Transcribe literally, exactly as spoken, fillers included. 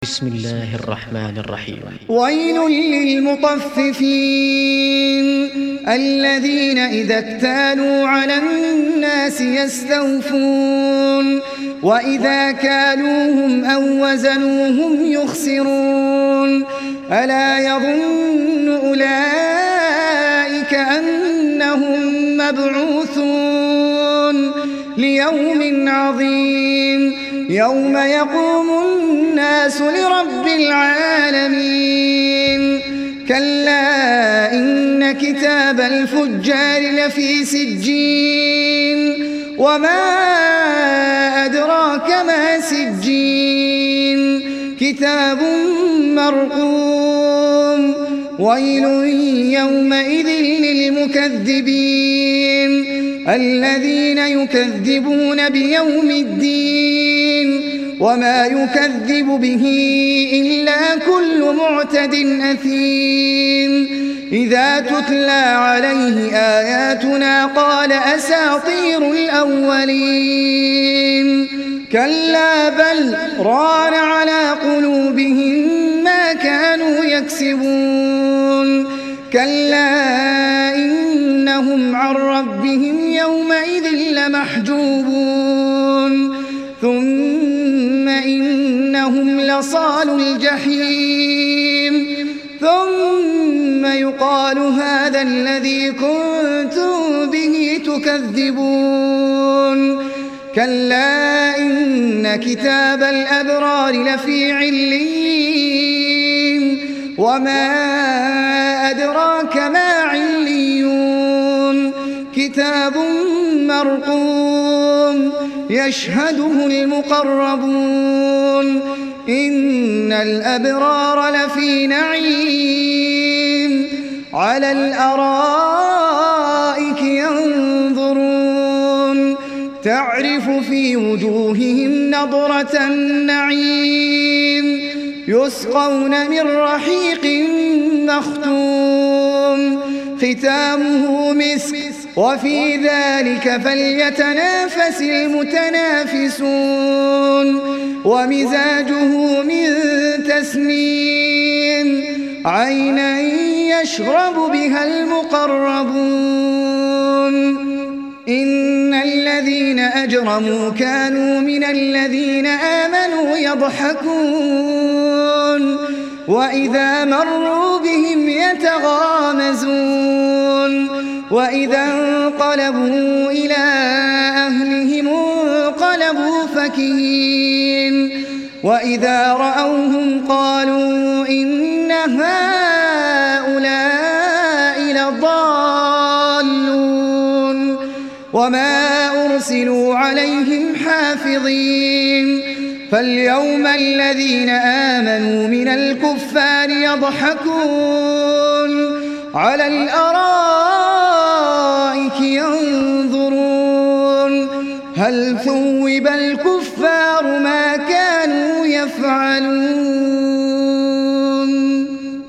بسم الله الرحمن الرحيم. ويل للمطففين الذين إذا اكتالوا على الناس يستوفون وإذا كالوهم أو وزنوهم يخسرون ألا يظن أولئك أنهم مبعوثون ليوم عظيم يوم يقوم الناس لرب العالمين كلا إن كتاب الفجار لفي سجين وما أدراك ما سجين كتاب مرقوم ويل يومئذ للمكذبين الذين يكذبون بيوم الدين وما يكذب به إلا كل معتد أثيم إذا تتلى عليه آياتنا قال أساطير الأولين كلا بل ران على قلوبهم ما كانوا يكسبون كلا إنهم عن ربهم يومئذ لمحجوبون ثم إنهم لصالوا الجحيم ثم يقال هذا الذي كنتم به تكذبون كلا إن كتاب الأبرار لفي عليين وما أدراك ما عليون كتاب مرقوم يشهده المقربون إن الأبرار لفي نعيم على الأرائك ينظرون تعرف في وجوههم نضرة النعيم يسقون من رحيق مختوم ختامه مسك وفي ذلك فليتنافس المتنافسون ومزاجه من تسنيم عينا يشرب بها المقربون إن الذين أجرموا كانوا من الذين آمنوا يضحكون وإذا مروا بهم يتغامزون وإذا انقلبوا إلى أهلهم انقلبوا فكهين وإذا رأوهم قالوا إن هؤلاء لضالون وما أرسلوا عليهم حافظين فاليوم الذين آمنوا من الكفار يضحكون على الأرائك ينظرون هل ثوب الكفار ما كانوا يفعلون